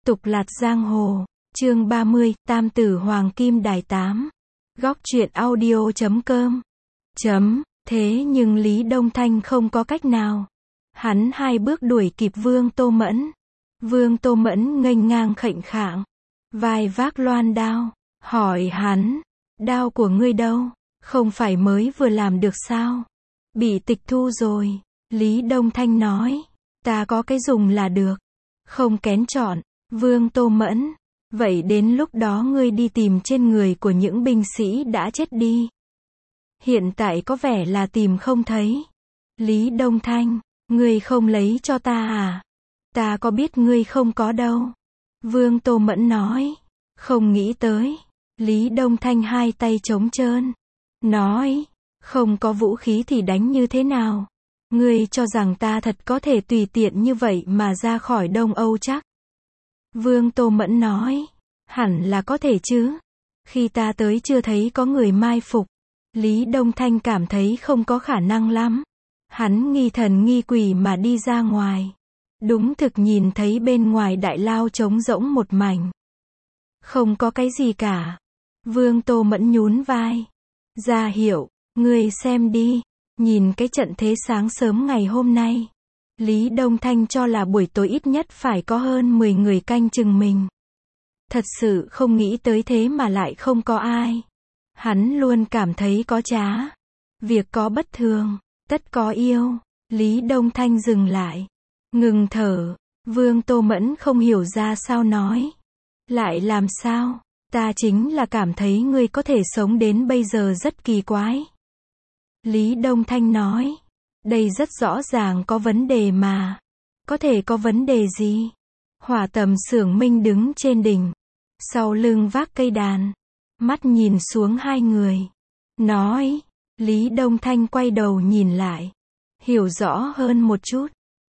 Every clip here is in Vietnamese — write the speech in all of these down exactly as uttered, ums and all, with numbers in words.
Tục lạt giang hồ, chương ba mươi, Tam tử Hoàng Kim Đài tám. Góc truyện audio chấm com. Chấm, thế nhưng Lý Đông Thanh không có cách nào. Hắn hai bước đuổi kịp Vương Tô Mẫn. Vương Tô Mẫn nghênh ngang khệnh khạng, vai vác loan đao, hỏi hắn, đao của ngươi đâu, không phải mới vừa làm được sao? Bị tịch thu rồi. Lý Đông Thanh nói, ta có cái dùng là được, không kén chọn. Vương Tô Mẫn, vậy đến lúc đó ngươi đi tìm trên người của những binh sĩ đã chết đi. Hiện tại có vẻ là tìm không thấy. Lý Đông Thanh, ngươi không lấy cho ta à? Ta có biết ngươi không có đâu. Vương Tô Mẫn nói, không nghĩ tới. Lý Đông Thanh hai tay trống trơn, nói, không có vũ khí thì đánh như thế nào? Ngươi cho rằng ta thật có thể tùy tiện như vậy mà ra khỏi Đông Âu chắc? Vương Tô Mẫn nói, hẳn là có thể chứ. Khi ta tới chưa thấy có người mai phục. Lý Đông Thanh cảm thấy không có khả năng lắm. Hắn nghi thần nghi quỷ mà đi ra ngoài. Đúng thực nhìn thấy bên ngoài đại lao trống rỗng một mảnh. Không có cái gì cả. Vương Tô Mẫn nhún vai. Ra hiệu, ngươi xem đi. Nhìn cái trận thế sáng sớm ngày hôm nay. Lý Đông Thanh cho là buổi tối ít nhất phải có hơn mười người canh chừng mình. Thật sự không nghĩ tới thế mà lại không có ai. Hắn luôn cảm thấy có trá. Việc có bất thường, tất có yêu. Lý Đông Thanh dừng lại. Ngừng thở. Vương Tô Mẫn không hiểu ra sao nói. Lại làm sao? Ta chính là cảm thấy ngươi có thể sống đến bây giờ rất kỳ quái. Lý Đông Thanh nói. Đây rất rõ ràng có vấn đề mà. Có thể có vấn đề gì? Hỏa Tầm Xưởng Minh đứng trên đỉnh. Sau lưng vác cây đàn. Mắt nhìn xuống hai người. Nói. Lý Đông Thanh quay đầu nhìn lại. Hiểu rõ hơn một chút.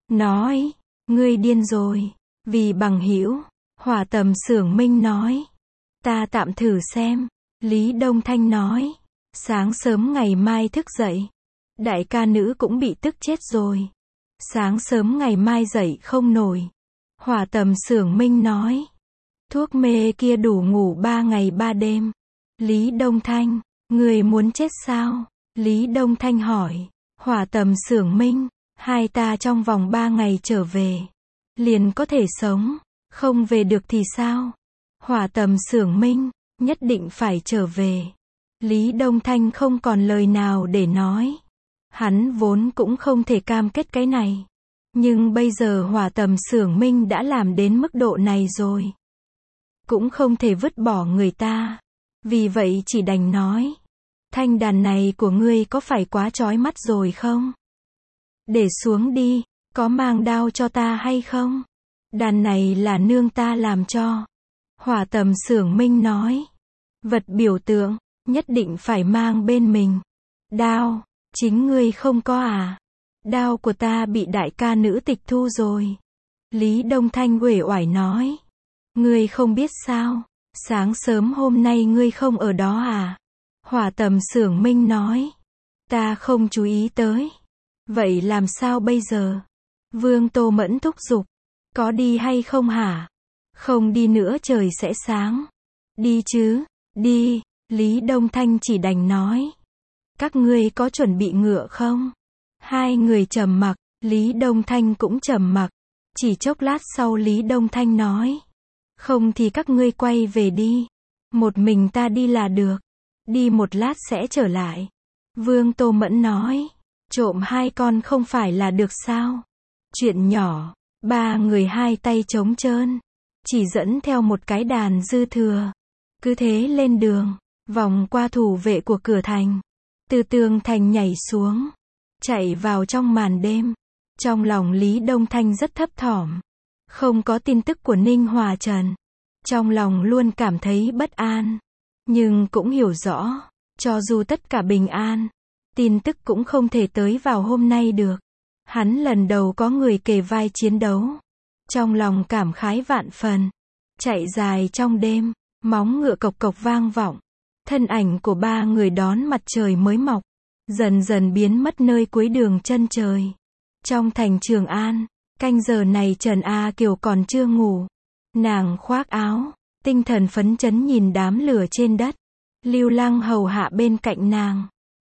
Nói. Ngươi điên rồi. Vì bằng hữu. Hỏa Tầm Xưởng Minh nói. Ta tạm thử xem. Lý Đông Thanh nói. Sáng sớm ngày mai thức dậy. Đại ca nữ cũng bị tức chết rồi. Sáng sớm ngày mai dậy không nổi. Hỏa Tầm Xưởng Minh nói. Thuốc mê kia đủ ngủ ba ngày ba đêm. Lý Đông Thanh, người muốn chết sao? Lý Đông Thanh hỏi. Hỏa Tầm Xưởng Minh, hai ta trong vòng ba ngày trở về. Liền có thể sống. Không về được thì sao? Hỏa Tầm Xưởng Minh, nhất định phải trở về. Lý Đông Thanh không còn lời nào để nói. Hắn vốn cũng không thể cam kết cái này. Nhưng bây giờ Hỏa Tầm Xưởng Minh đã làm đến mức độ này rồi. Cũng không thể vứt bỏ người ta. Vì vậy chỉ đành nói. Thanh đàn này của ngươi có phải quá chói mắt rồi không? Để xuống đi, có mang đao cho ta hay không? Đàn này là nương ta làm cho. Hỏa Tầm Xưởng Minh nói. Vật biểu tượng, nhất định phải mang bên mình. Đao. Chính ngươi không có à? Đao của ta bị đại ca nữ tịch thu rồi. Lý Đông Thanh uể oải nói. Ngươi không biết sao? Sáng sớm hôm nay ngươi không ở đó à? Hỏa Tầm Xưởng Minh nói. Ta không chú ý tới. Vậy làm sao bây giờ? Vương Tô Mẫn thúc giục. Có đi hay không hả? Không đi nữa trời sẽ sáng. Đi chứ, đi. Lý Đông Thanh chỉ đành nói. Các ngươi có chuẩn bị ngựa không? Hai người trầm mặc, Lý Đông Thanh cũng trầm mặc. Chỉ chốc lát sau Lý Đông Thanh nói. Không thì các ngươi quay về đi. Một mình ta đi là được. Đi một lát sẽ trở lại. Vương Tô Mẫn nói. Trộm hai con không phải là được sao? Chuyện nhỏ. Ba người hai tay trống trơn. Chỉ dẫn theo một cái đàn dư thừa. Cứ thế lên đường. Vòng qua thủ vệ của cửa thành. Từ tường thành nhảy xuống. Chạy vào trong màn đêm. Trong lòng Lý Đông Thanh rất thấp thỏm. Không có tin tức của Ninh Hòa Trần. Trong lòng luôn cảm thấy bất an. Nhưng cũng hiểu rõ. Cho dù tất cả bình an. Tin tức cũng không thể tới vào hôm nay được. Hắn lần đầu có người kề vai chiến đấu. Trong lòng cảm khái vạn phần. Chạy dài trong đêm. Móng ngựa cộc cộc vang vọng. Thân ảnh của ba người đón mặt trời mới mọc. Dần dần biến mất nơi cuối đường chân trời. Trong thành Trường An. Canh giờ này Trần A Kiều còn chưa ngủ. Nàng khoác áo, tinh thần phấn chấn nhìn đám lửa trên đất. Lưu Lăng hầu hạ bên cạnh nàng.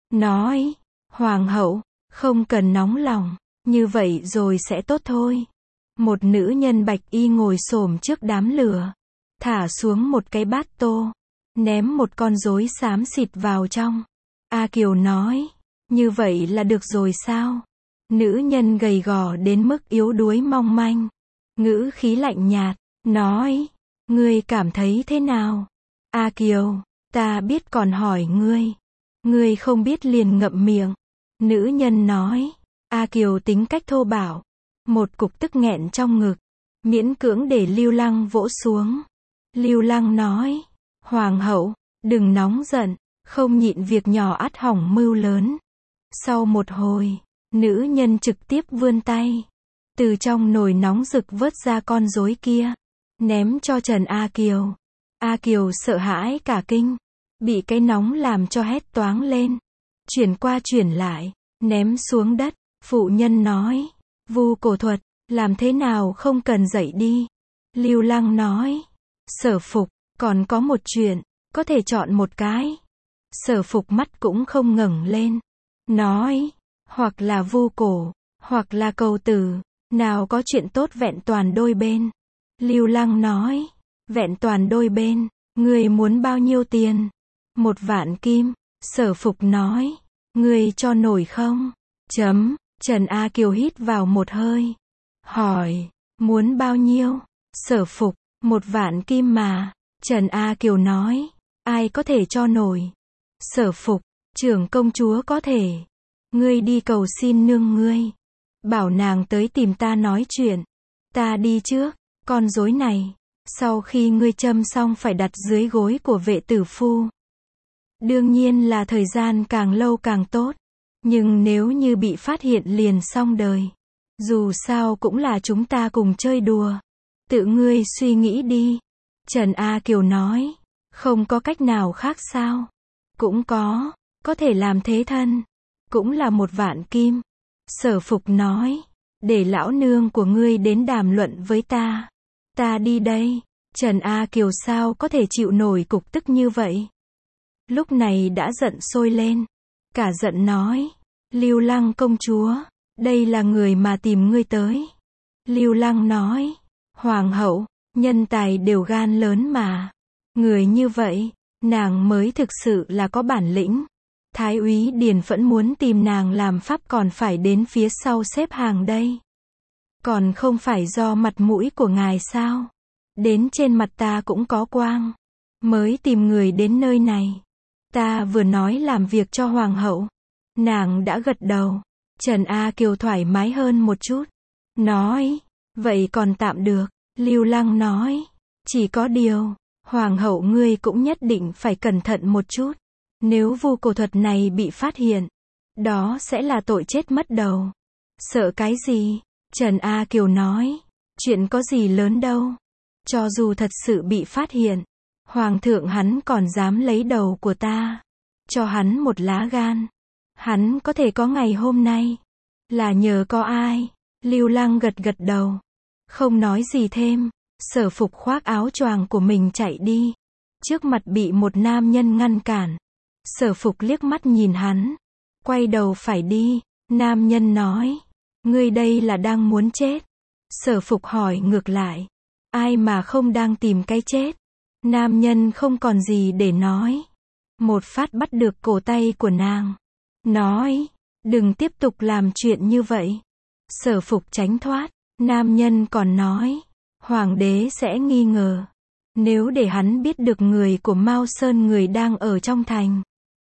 Nói, Hoàng hậu, không cần nóng lòng, như vậy rồi sẽ tốt thôi. Một nữ nhân bạch y ngồi xổm trước đám lửa, thả xuống một cái bát tô, ném một con rối xám xịt vào trong. A Kiều nói, như vậy là được rồi sao? Nữ nhân gầy gò đến mức yếu đuối mong manh, ngữ khí lạnh nhạt, nói, ngươi cảm thấy thế nào? A Kiều, ta biết còn hỏi ngươi. Ngươi không biết liền ngậm miệng. Nữ nhân nói, A Kiều tính cách thô bạo, một cục tức nghẹn trong ngực, miễn cưỡng để Lưu Lăng vỗ xuống. Lưu Lăng nói, Hoàng hậu, đừng nóng giận, không nhịn việc nhỏ ắt hỏng mưu lớn. Sau một hồi, nữ nhân trực tiếp vươn tay, từ trong nồi nóng rực vớt ra con rối kia, ném cho Trần A Kiều. A Kiều sợ hãi cả kinh, bị cái nóng làm cho hét toáng lên, chuyển qua chuyển lại, ném xuống đất. Phụ nhân nói, vu cổ thuật, làm thế nào không cần dậy đi. Lưu Lăng nói, Sở Phục, còn có một chuyện, có thể chọn một cái. Sở Phục mắt cũng không ngẩng lên, nói, hoặc là vu cổ, hoặc là cầu tử, nào có chuyện tốt vẹn toàn đôi bên. Lưu Lăng nói, vẹn toàn đôi bên, ngươi muốn bao nhiêu tiền? Một vạn kim. Sở Phục nói, ngươi cho nổi không? Chấm. Trần A Kiều hít vào một hơi, hỏi, muốn bao nhiêu? Sở Phục, một vạn kim mà. Trần A Kiều nói, ai có thể cho nổi? Sở Phục, trưởng công chúa có thể. Ngươi đi cầu xin nương ngươi, bảo nàng tới tìm ta nói chuyện. Ta đi trước. Con rối này, sau khi ngươi châm xong phải đặt dưới gối của vệ tử phu. Đương nhiên là thời gian càng lâu càng tốt. Nhưng nếu như bị phát hiện liền xong đời. Dù sao cũng là chúng ta cùng chơi đùa. Tự ngươi suy nghĩ đi. Trần A Kiều nói, không có cách nào khác sao? Cũng có, có thể làm thế thân. Cũng là một vạn kim. Sở Phục nói, để lão nương của ngươi đến đàm luận với ta. Ta đi đây. Trần A Kiều sao có thể chịu nổi cục tức như vậy? Lúc này đã giận sôi lên. Cả giận nói, Lưu Lăng công chúa, đây là người mà tìm ngươi tới. Lưu Lăng nói, Hoàng hậu, nhân tài đều gan lớn mà. Người như vậy, nàng mới thực sự là có bản lĩnh. Thái úy Điền Phẫn muốn tìm nàng làm pháp còn phải đến phía sau xếp hàng đây. Còn không phải do mặt mũi của ngài sao? Đến trên mặt ta cũng có quang. Mới tìm người đến nơi này. Ta vừa nói làm việc cho Hoàng hậu. Nàng đã gật đầu. Trần A Kiều thoải mái hơn một chút. Nói, vậy còn tạm được. Lưu Lăng nói, chỉ có điều, Hoàng hậu ngươi cũng nhất định phải cẩn thận một chút. Nếu vu cổ thuật này bị phát hiện, đó sẽ là tội chết mất đầu. Sợ cái gì? Trần A Kiều nói, chuyện có gì lớn đâu. Cho dù thật sự bị phát hiện, Hoàng thượng hắn còn dám lấy đầu của ta. Cho hắn một lá gan. Hắn có thể có ngày hôm nay. Là nhờ có ai? Lưu Lăng gật gật đầu. Không nói gì thêm. Sở Phục khoác áo choàng của mình chạy đi. Trước mặt bị một nam nhân ngăn cản. Sở Phục liếc mắt nhìn hắn. Quay đầu phải đi. Nam nhân nói, ngươi đây là đang muốn chết. Sở Phục hỏi ngược lại, ai mà không đang tìm cái chết? Nam nhân không còn gì để nói. Một phát bắt được cổ tay của nàng. Nói, đừng tiếp tục làm chuyện như vậy. Sở Phục tránh thoát. Nam nhân còn nói, Hoàng đế sẽ nghi ngờ. Nếu để hắn biết được người của Mao Sơn người đang ở trong thành.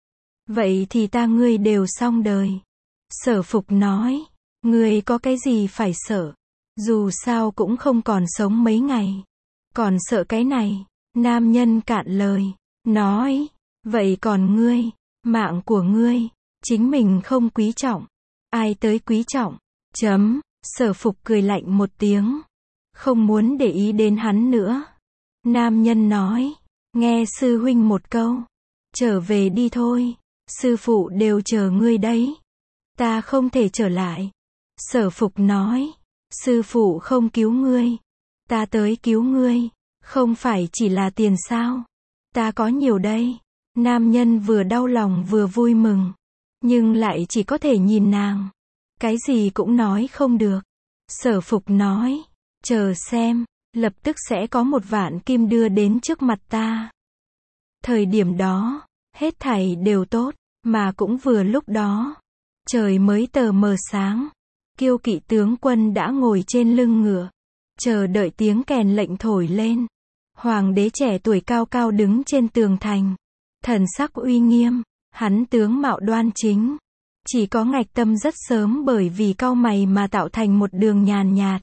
Vậy thì ta ngươi đều xong đời. Sở Phục nói, ngươi có cái gì phải sợ. Dù sao cũng không còn sống mấy ngày. Còn sợ cái này. Nam nhân cạn lời. Nói, vậy còn ngươi, mạng của ngươi, chính mình không quý trọng. Ai tới quý trọng? Chấm. Sở Phục cười lạnh một tiếng. Không muốn để ý đến hắn nữa. Nam nhân nói, nghe sư huynh một câu. Trở về đi thôi. Sư phụ đều chờ ngươi đấy. Ta không thể trở lại. Sở Phục nói, sư phụ không cứu ngươi. Ta tới cứu ngươi, không phải chỉ là tiền sao? Ta có nhiều đây. Nam nhân vừa đau lòng vừa vui mừng, nhưng lại chỉ có thể nhìn nàng. Cái gì cũng nói không được. Sở Phục nói, chờ xem, lập tức sẽ có một vạn kim đưa đến trước mặt ta. Thời điểm đó, hết thảy đều tốt, mà cũng vừa lúc đó. Trời mới tờ mờ sáng, Kiêu Kỵ tướng quân đã ngồi trên lưng ngựa, chờ đợi tiếng kèn lệnh thổi lên. Hoàng đế trẻ tuổi cao cao đứng trên tường thành, thần sắc uy nghiêm, hắn tướng mạo đoan chính, chỉ có ngạch tâm rất sớm bởi vì cau mày mà tạo thành một đường nhàn nhạt.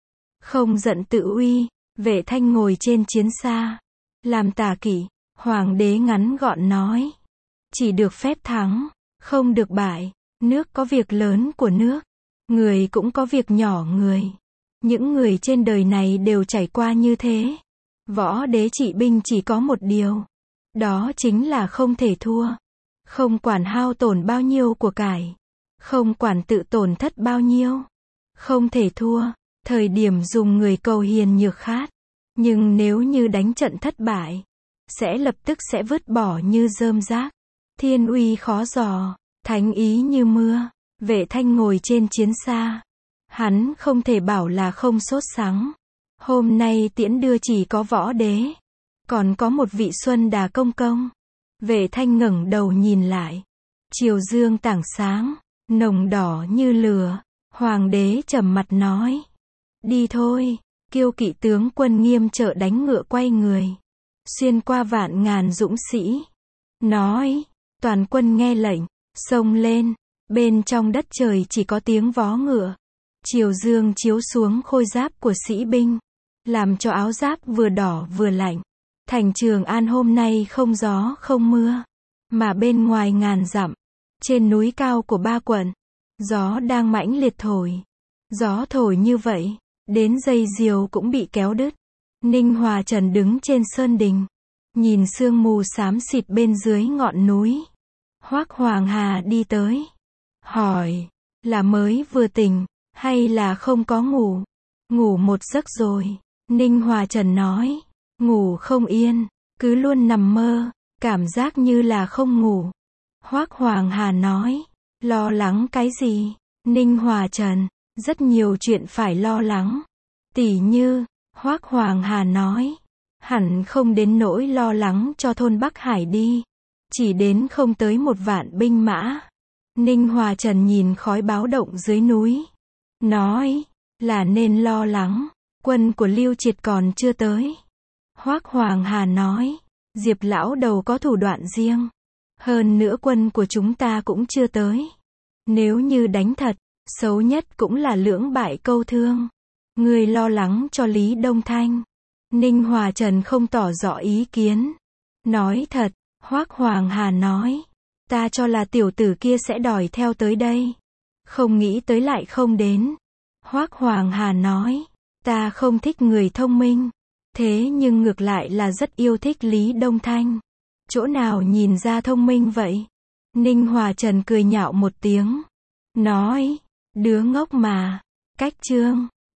Không giận tự uy, Vệ Thanh ngồi trên chiến xa, làm tả kỵ. Hoàng đế ngắn gọn nói, chỉ được phép thắng, không được bại. Nước có việc lớn của nước, người cũng có việc nhỏ người. Những người trên đời này đều trải qua như thế. Võ đế trị binh chỉ có một điều, đó chính là không thể thua. Không quản hao tổn bao nhiêu của cải, không quản tự tổn thất bao nhiêu, không thể thua. Thời điểm dùng người cầu hiền nhược khát, nhưng nếu như đánh trận thất bại, sẽ lập tức sẽ vứt bỏ như rơm rác. Thiên uy khó dò, thánh ý như mưa. Vệ Thanh ngồi trên chiến xa, hắn không thể bảo là không sốt sắng. Hôm nay tiễn đưa chỉ có võ đế, còn có một vị Xuân Đà công công. Vệ Thanh ngẩng đầu nhìn lại, chiều dương tảng sáng, nồng đỏ như lửa. Hoàng đế trầm mặt nói, đi thôi. Kiêu Kỵ tướng quân nghiêm trợ đánh ngựa quay người, xuyên qua vạn ngàn dũng sĩ, nói, toàn quân nghe lệnh, xông lên. Bên trong đất trời chỉ có tiếng vó ngựa, chiều dương chiếu xuống khôi giáp của sĩ binh, làm cho áo giáp vừa đỏ vừa lạnh. Thành Trường An hôm nay không gió không mưa, mà bên ngoài ngàn dặm, trên núi cao của ba quận, gió đang mãnh liệt thổi. Gió thổi như vậy, đến dây diều cũng bị kéo đứt. Ninh Hòa Trần đứng trên sơn đình, nhìn sương mù xám xịt bên dưới ngọn núi. Hoắc Hoàng Hà đi tới, hỏi, là mới vừa tỉnh, hay là không có ngủ? Ngủ một giấc rồi. Ninh Hòa Trần nói, ngủ không yên, cứ luôn nằm mơ, cảm giác như là không ngủ. Hoắc Hoàng Hà nói, lo lắng cái gì? Ninh Hòa Trần, rất nhiều chuyện phải lo lắng. Tỉ như, Hoắc Hoàng Hà nói, hẳn không đến nỗi lo lắng cho thôn Bắc Hải đi. Chỉ đến không tới một vạn binh mã. Ninh Hòa Trần nhìn khói báo động dưới núi, nói, là nên lo lắng, quân của Lưu Triệt còn chưa tới. Hoắc Hoàng Hà nói, Diệp lão đầu có thủ đoạn riêng, hơn nữa quân của chúng ta cũng chưa tới. Nếu như đánh thật, xấu nhất cũng là lưỡng bại câu thương. Người lo lắng cho Lý Đông Thanh. Ninh Hòa Trần không tỏ rõ ý kiến, nói thật. Hoắc Hoàng Hà nói, ta cho là tiểu tử kia sẽ đòi theo tới đây, không nghĩ tới lại không đến. Hoắc Hoàng Hà nói, ta không thích người thông minh, thế nhưng ngược lại là rất yêu thích Lý Đông Thanh. Chỗ nào nhìn ra thông minh vậy? Ninh Hòa Trần cười nhạo một tiếng, nói, đứa ngốc mà. Cách chương